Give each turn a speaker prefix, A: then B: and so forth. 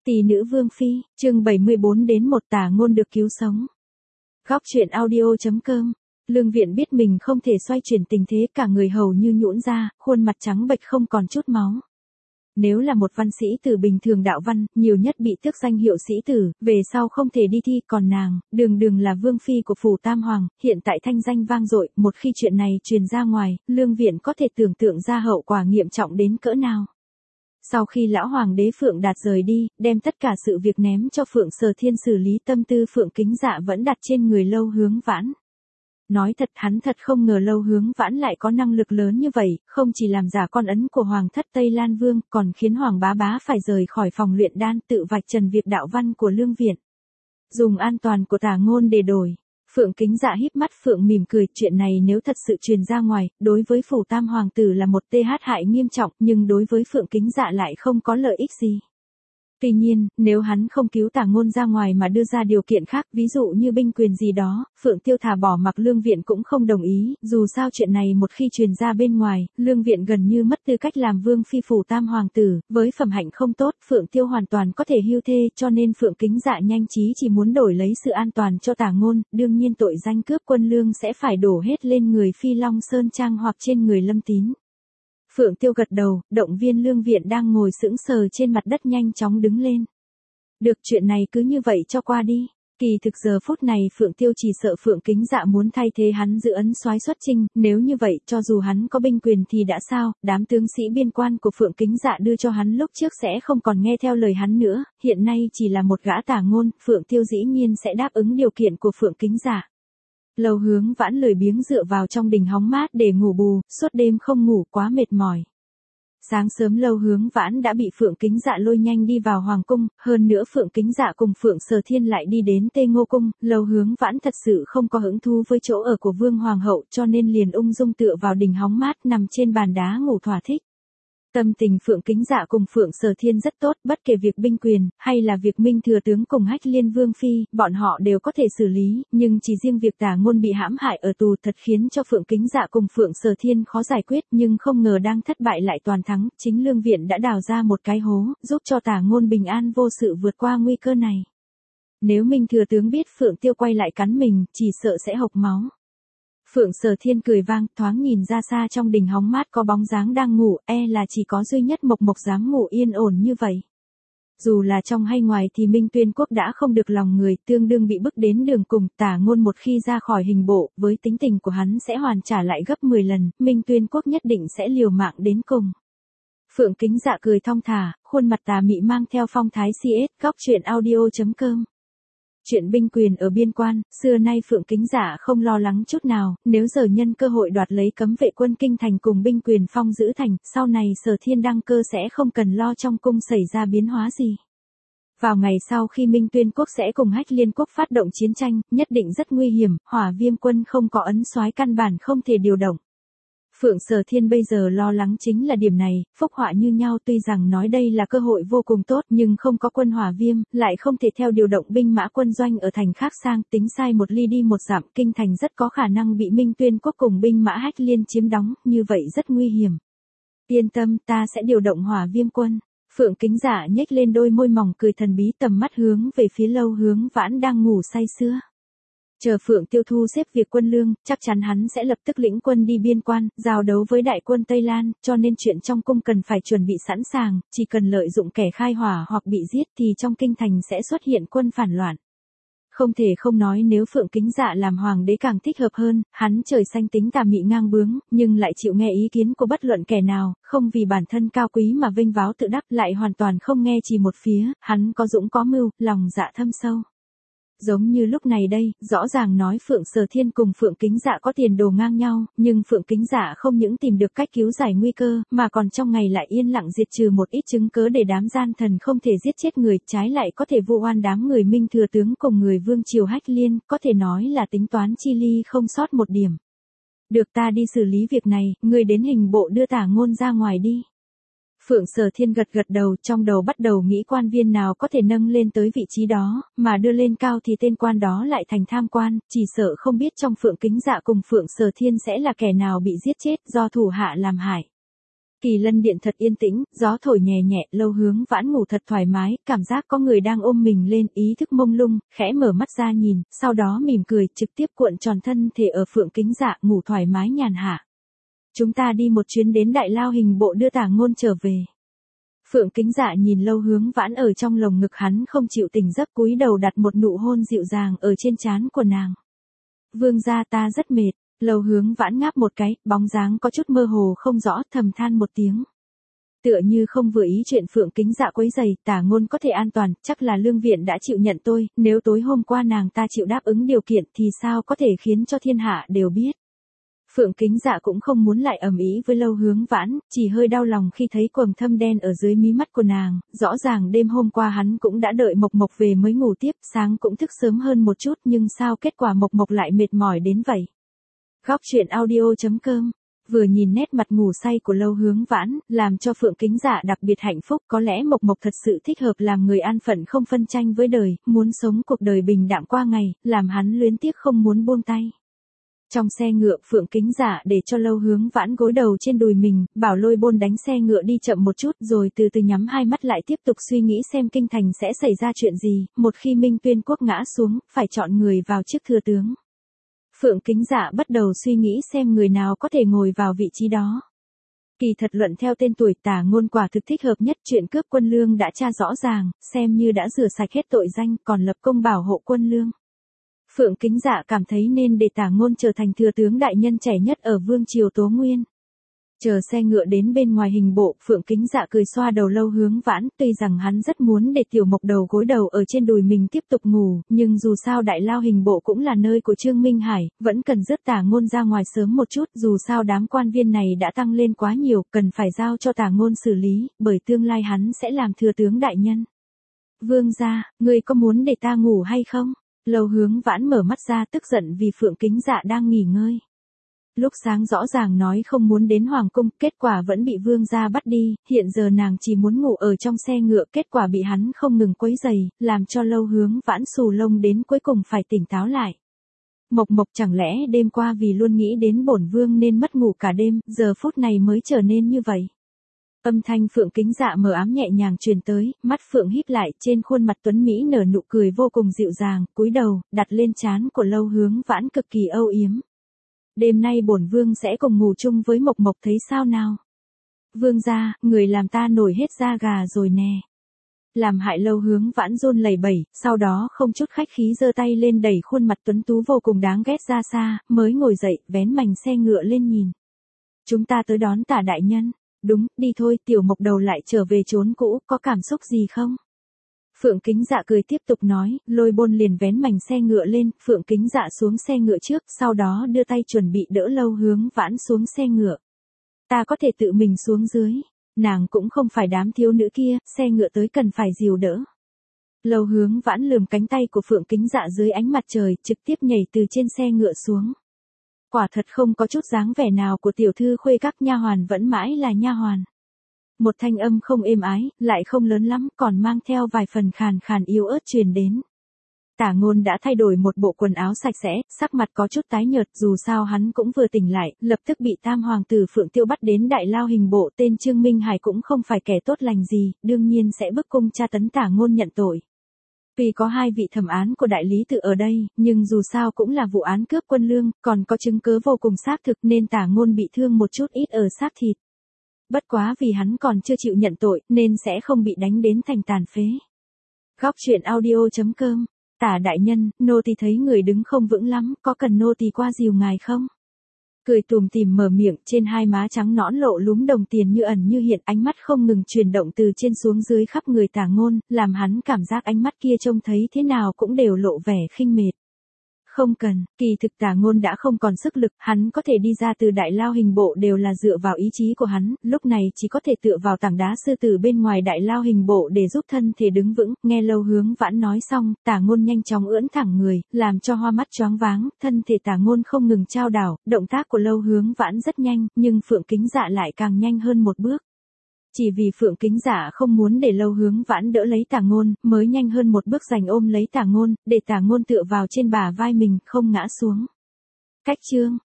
A: Tỷ nữ Vương Phi, chương 74 đến một tả ngôn được cứu sống. Góc truyện audio.com. Lương Viện biết mình không thể xoay chuyển tình thế, cả người hầu như nhũn ra, khuôn mặt trắng bệch không còn chút máu. Nếu là một văn sĩ tử bình thường đạo văn, nhiều nhất bị tước danh hiệu sĩ tử, về sau không thể đi thi, còn nàng, đường là Vương Phi của phủ Tam Hoàng, hiện tại thanh danh vang dội, một khi chuyện này truyền ra ngoài, Lương Viện có thể tưởng tượng ra hậu quả nghiêm trọng đến cỡ nào. Sau khi lão hoàng đế Phượng Đạt rời đi, đem tất cả sự việc ném cho Phượng Sở Thiên xử lý, tâm tư Phượng Kính Dạ vẫn đặt trên người Lâu Hướng Vãn. Nói thật, hắn thật không ngờ Lâu Hướng Vãn lại có năng lực lớn như vậy, không chỉ làm giả con ấn của Hoàng thất Tây Lan Vương, còn khiến Hoàng Bá Bá phải rời khỏi phòng luyện đan, tự vạch trần việc đạo văn của Lương Viện. Dùng an toàn của tả ngôn để đổi. Phượng Kính Dạ híp mắt Phượng mỉm cười, chuyện này nếu thật sự truyền ra ngoài, đối với phủ Tam Hoàng tử là một th hại nghiêm trọng, nhưng đối với Phượng Kính Dạ lại không có lợi ích gì. Tuy nhiên, nếu hắn không cứu tả ngôn ra ngoài mà đưa ra điều kiện khác, ví dụ như binh quyền gì đó, Phượng Tiêu thà bỏ mặc Lương Viện cũng không đồng ý, dù sao chuyện này một khi truyền ra bên ngoài, Lương Viện gần như mất tư cách làm vương phi phủ Tam Hoàng tử, với phẩm hạnh không tốt, Phượng Tiêu hoàn toàn có thể hưu thê, cho nên Phượng Kính Dạ nhanh trí chỉ muốn đổi lấy sự an toàn cho tả ngôn, đương nhiên tội danh cướp quân lương sẽ phải đổ hết lên người Phi Long Sơn Trang hoặc trên người Lâm Tín. Phượng Tiêu gật đầu, động viên Lương Viện đang ngồi sững sờ trên mặt đất nhanh chóng đứng lên. Được, chuyện này cứ như vậy cho qua đi. Kỳ thực giờ phút này Phượng Tiêu chỉ sợ Phượng Kính Dạ muốn thay thế hắn giữ ấn soái xuất chinh, nếu như vậy cho dù hắn có binh quyền thì đã sao, đám tướng sĩ biên quan của Phượng Kính Dạ đưa cho hắn lúc trước sẽ không còn nghe theo lời hắn nữa, hiện nay chỉ là một gã tả ngôn, Phượng Tiêu dĩ nhiên sẽ đáp ứng điều kiện của Phượng Kính Dạ. Lâu Hướng Vãn lười biếng dựa vào trong đình hóng mát để ngủ bù, suốt đêm không ngủ quá mệt mỏi. Sáng sớm Lâu Hướng Vãn đã bị Phượng Kính Dạ lôi nhanh đi vào hoàng cung, hơn nữa Phượng Kính Dạ cùng Phượng Sở Thiên lại đi đến Tê Ngô cung, Lâu Hướng Vãn thật sự không có hứng thú với chỗ ở của Vương Hoàng hậu, cho nên liền ung dung tựa vào đình hóng mát nằm trên bàn đá ngủ thỏa thích. Tâm tình Phượng Kính Dạ cùng Phượng Sở Thiên rất tốt, bất kể việc binh quyền, hay là việc Minh Thừa Tướng cùng Hách Liên Vương Phi, bọn họ đều có thể xử lý, nhưng chỉ riêng việc tả ngôn bị hãm hại ở tù thật khiến cho Phượng Kính Dạ cùng Phượng Sở Thiên khó giải quyết, nhưng không ngờ đang thất bại lại toàn thắng, chính Lương Viện đã đào ra một cái hố, giúp cho tả ngôn bình an vô sự vượt qua nguy cơ này. Nếu Minh Thừa Tướng biết Phượng Tiêu quay lại cắn mình, chỉ sợ sẽ hộc máu. Phượng Sở Thiên cười vang, thoáng nhìn ra xa trong đình hóng mát có bóng dáng đang ngủ, là chỉ có duy nhất Mộc Mộc dám ngủ yên ổn như vậy. Dù là trong hay ngoài thì Minh Tuyên Quốc đã không được lòng người, tương đương bị bức đến đường cùng, tả ngôn một khi ra khỏi hình bộ, với tính tình của hắn sẽ hoàn trả lại gấp 10 lần, Minh Tuyên Quốc nhất định sẽ liều mạng đến cùng. Phượng Kính Dạ cười thong thả, khuôn mặt tà mị mang theo phong thái CS, góc truyện audio.com. Chuyện binh quyền ở biên quan, xưa nay Phượng Kính Dạ không lo lắng chút nào, nếu giờ nhân cơ hội đoạt lấy cấm vệ quân kinh thành cùng binh quyền phong giữ thành, sau này Sở Thiên đăng cơ sẽ không cần lo trong cung xảy ra biến hóa gì. Vào ngày sau khi Minh Tuyên Quốc sẽ cùng Hách Liên Quốc phát động chiến tranh, nhất định rất nguy hiểm, Hỏa Viêm quân không có ấn soái căn bản không thể điều động. Phượng Sở Thiên bây giờ lo lắng chính là điểm này, phúc họa như nhau, tuy rằng nói đây là cơ hội vô cùng tốt nhưng không có quân Hỏa Viêm, lại không thể theo điều động binh mã quân doanh ở thành khác sang, tính sai một ly đi một dặm, kinh thành rất có khả năng bị Minh Tuyên Quốc cùng binh mã Hách Liên chiếm đóng, như vậy rất nguy hiểm. Yên tâm, ta sẽ điều động Hỏa Viêm quân. Phượng Kính Dạ nhếch lên đôi môi mỏng cười thần bí, tầm mắt hướng về phía Lâu Hướng Vãn đang ngủ say sưa. Chờ Phượng Tiêu thu xếp việc quân lương, chắc chắn hắn sẽ lập tức lĩnh quân đi biên quan, giao đấu với đại quân Tây Lan, cho nên chuyện trong cung cần phải chuẩn bị sẵn sàng, chỉ cần lợi dụng kẻ khai hỏa hoặc bị giết thì trong kinh thành sẽ xuất hiện quân phản loạn. Không thể không nói nếu Phượng Kính Dạ làm hoàng đế càng thích hợp hơn, hắn trời xanh tính tà mị ngang bướng, nhưng lại chịu nghe ý kiến của bất luận kẻ nào, không vì bản thân cao quý mà vênh váo tự đắc, lại hoàn toàn không nghe chỉ một phía, hắn có dũng có mưu, lòng dạ thâm sâu. Giống như lúc này đây, rõ ràng nói Phượng Sở Thiên cùng Phượng Kính Dạ có tiền đồ ngang nhau, nhưng Phượng Kính Dạ không những tìm được cách cứu giải nguy cơ, mà còn trong ngày lại yên lặng diệt trừ một ít chứng cớ để đám gian thần không thể giết chết người, trái lại có thể vu oan đám người Minh Thừa Tướng cùng người Vương Triều Hách Liên, có thể nói là tính toán chi ly không sót một điểm. Được, ta đi xử lý việc này, người đến hình bộ đưa tả ngôn ra ngoài đi. Phượng Sở Thiên gật gật đầu, trong đầu bắt đầu nghĩ quan viên nào có thể nâng lên tới vị trí đó, mà đưa lên cao thì tên quan đó lại thành tham quan, chỉ sợ không biết trong Phượng Kính Dạ cùng Phượng Sở Thiên sẽ là kẻ nào bị giết chết do thủ hạ làm hại. Kỳ lân điện thật yên tĩnh, gió thổi nhẹ nhẹ, Lâu Hướng Vãn ngủ thật thoải mái, cảm giác có người đang ôm mình lên, ý thức mông lung, khẽ mở mắt ra nhìn, sau đó mỉm cười, trực tiếp cuộn tròn thân thể ở Phượng Kính Dạ, ngủ thoải mái nhàn hạ. Chúng ta đi một chuyến đến Đại Lao Hình Bộ đưa Tả Ngôn trở về. Phượng Kính Dạ nhìn Lâu Hướng Vãn ở trong lồng ngực hắn không chịu tỉnh giấc, cúi đầu đặt một nụ hôn dịu dàng ở trên trán của nàng. Vương gia, ta rất mệt. Lâu Hướng Vãn ngáp một cái, bóng dáng có chút mơ hồ không rõ, thầm than một tiếng. Tựa như không vừa ý chuyện Phượng Kính Dạ quấy rầy, Tả Ngôn có thể an toàn, chắc là Lương Viện đã chịu nhận tôi, nếu tối hôm qua nàng ta chịu đáp ứng điều kiện thì sao có thể khiến cho thiên hạ đều biết. Phượng Kính Dạ cũng không muốn lại ầm ĩ với Lâu Hướng Vãn, chỉ hơi đau lòng khi thấy quầng thâm đen ở dưới mí mắt của nàng, rõ ràng đêm hôm qua hắn cũng đã đợi Mộc Mộc về mới ngủ tiếp, sáng cũng thức sớm hơn một chút nhưng sao kết quả Mộc Mộc lại mệt mỏi đến vậy. Góc truyện audio.com. Vừa nhìn nét mặt ngủ say của Lâu Hướng Vãn, làm cho Phượng Kính Dạ đặc biệt hạnh phúc, có lẽ Mộc Mộc thật sự thích hợp làm người an phận không phân tranh với đời, muốn sống cuộc đời bình đạm qua ngày, làm hắn luyến tiếc không muốn buông tay. Trong xe ngựa, Phượng Kính Dạ để cho Lâu Hướng Vãn gối đầu trên đùi mình, bảo Lôi Bôn đánh xe ngựa đi chậm một chút rồi từ từ nhắm hai mắt lại tiếp tục suy nghĩ xem kinh thành sẽ xảy ra chuyện gì, một khi Minh Tuyên Quốc ngã xuống, phải chọn người vào chức thừa tướng. Phượng Kính Dạ bắt đầu suy nghĩ xem người nào có thể ngồi vào vị trí đó. Kỳ thật luận theo tên tuổi, Tả Ngôn quả thực thích hợp nhất, chuyện cướp quân lương đã tra rõ ràng, xem như đã rửa sạch hết tội danh, còn lập công bảo hộ quân lương. Phượng Kính Dạ cảm thấy nên để Tả Ngôn trở thành thừa tướng đại nhân trẻ nhất ở vương triều Tố Nguyên. Chờ xe ngựa đến bên ngoài hình bộ, Phượng Kính Dạ cười xoa đầu Lâu Hướng Vãn, tuy rằng hắn rất muốn để Tiểu Mộc đầu gối đầu ở trên đùi mình tiếp tục ngủ, nhưng dù sao Đại Lao Hình Bộ cũng là nơi của Trương Minh Hải, vẫn cần rước Tả Ngôn ra ngoài sớm một chút, dù sao đám quan viên này đã tăng lên quá nhiều, cần phải giao cho Tả Ngôn xử lý, bởi tương lai hắn sẽ làm thừa tướng đại nhân. Vương gia, ngươi có muốn để ta ngủ hay không? Lâu Hướng Vãn mở mắt ra tức giận vì Phượng Kính Dạ đang nghỉ ngơi. Lúc sáng rõ ràng nói không muốn đến Hoàng cung, kết quả vẫn bị vương gia bắt đi, hiện giờ nàng chỉ muốn ngủ ở trong xe ngựa, kết quả bị hắn không ngừng quấy rầy, làm cho Lâu Hướng Vãn xù lông đến cuối cùng phải tỉnh táo lại. Mộc Mộc chẳng lẽ đêm qua vì luôn nghĩ đến bổn vương nên mất ngủ cả đêm, giờ phút này mới trở nên như vậy. Âm thanh Phượng Kính Dạ mờ ám nhẹ nhàng truyền tới, mắt Phượng híp lại, trên khuôn mặt tuấn mỹ nở nụ cười vô cùng dịu dàng, cúi đầu, đặt lên trán của Lâu Hướng Vãn cực kỳ âu yếm. Đêm nay bổn vương sẽ cùng ngủ chung với Mộc Mộc thấy sao nào? Vương gia, người làm ta nổi hết da gà rồi nè. Làm hại Lâu Hướng Vãn run lẩy bẩy, sau đó không chút khách khí giơ tay lên đẩy khuôn mặt tuấn tú vô cùng đáng ghét ra xa, mới ngồi dậy, vén mành xe ngựa lên nhìn. Chúng ta tới đón Tả đại nhân. Đúng, đi thôi, Tiểu Mộc đầu lại trở về chốn cũ, có cảm xúc gì không? Phượng Kính Dạ cười tiếp tục nói, Lôi Bôn liền vén mành xe ngựa lên, Phượng Kính Dạ xuống xe ngựa trước, sau đó đưa tay chuẩn bị đỡ Lâu Hướng Vãn xuống xe ngựa. Ta có thể tự mình xuống dưới, nàng cũng không phải đám thiếu nữ kia, xe ngựa tới cần phải dìu đỡ. Lâu Hướng Vãn lườm cánh tay của Phượng Kính Dạ dưới ánh mặt trời, trực tiếp nhảy từ trên xe ngựa xuống. Quả thật không có chút dáng vẻ nào của tiểu thư khuê các, nha hoàn vẫn mãi là nha hoàn. Một thanh âm không êm ái, lại không lớn lắm, còn mang theo vài phần khàn khàn yếu ớt truyền đến. Tả Ngôn đã thay đổi một bộ quần áo sạch sẽ, sắc mặt có chút tái nhợt, dù sao hắn cũng vừa tỉnh lại, lập tức bị tam hoàng tử Phượng Tiêu bắt đến Đại Lao Hình Bộ, tên Trương Minh Hải cũng không phải kẻ tốt lành gì, đương nhiên sẽ bức cung tra tấn Tả Ngôn nhận tội. Vì có hai vị thẩm án của đại lý tự ở đây, nhưng dù sao cũng là vụ án cướp quân lương, còn có chứng cứ vô cùng xác thực nên Tả Ngôn bị thương một chút ít ở xác thịt. Bất quá vì hắn còn chưa chịu nhận tội, nên sẽ không bị đánh đến thành tàn phế. Góc truyện audio.com. Tả đại nhân, nô tỳ thấy người đứng không vững lắm, có cần nô tỳ qua dìu ngài không? Cười tùm tìm mở miệng, trên hai má trắng nõn lộ lúm đồng tiền như ẩn như hiện, ánh mắt không ngừng chuyển động từ trên xuống dưới khắp người Tả Ngôn, làm hắn cảm giác ánh mắt kia trông thấy thế nào cũng đều lộ vẻ khinh mệt. Không cần, kỳ thực Tả Ngôn đã không còn sức lực, hắn có thể đi ra từ Đại Lao Hình Bộ đều là dựa vào ý chí của hắn, lúc này chỉ có thể tựa vào tảng đá sư tử bên ngoài Đại Lao Hình Bộ để giúp thân thể đứng vững. Nghe Lâu Hướng Vãn nói xong, Tả Ngôn nhanh chóng ưỡn thẳng người, làm cho hoa mắt choáng váng, thân thể Tả Ngôn không ngừng chao đảo, động tác của Lâu Hướng Vãn rất nhanh, nhưng Phượng Kính Dạ lại càng nhanh hơn một bước. Chỉ vì Phượng Kính Dạ không muốn để Lâu Hướng Vãn đỡ lấy Tả Ngôn, mới nhanh hơn một bước giành ôm lấy Tả Ngôn, để Tả Ngôn tựa vào trên bả vai mình, không ngã xuống. Cách chương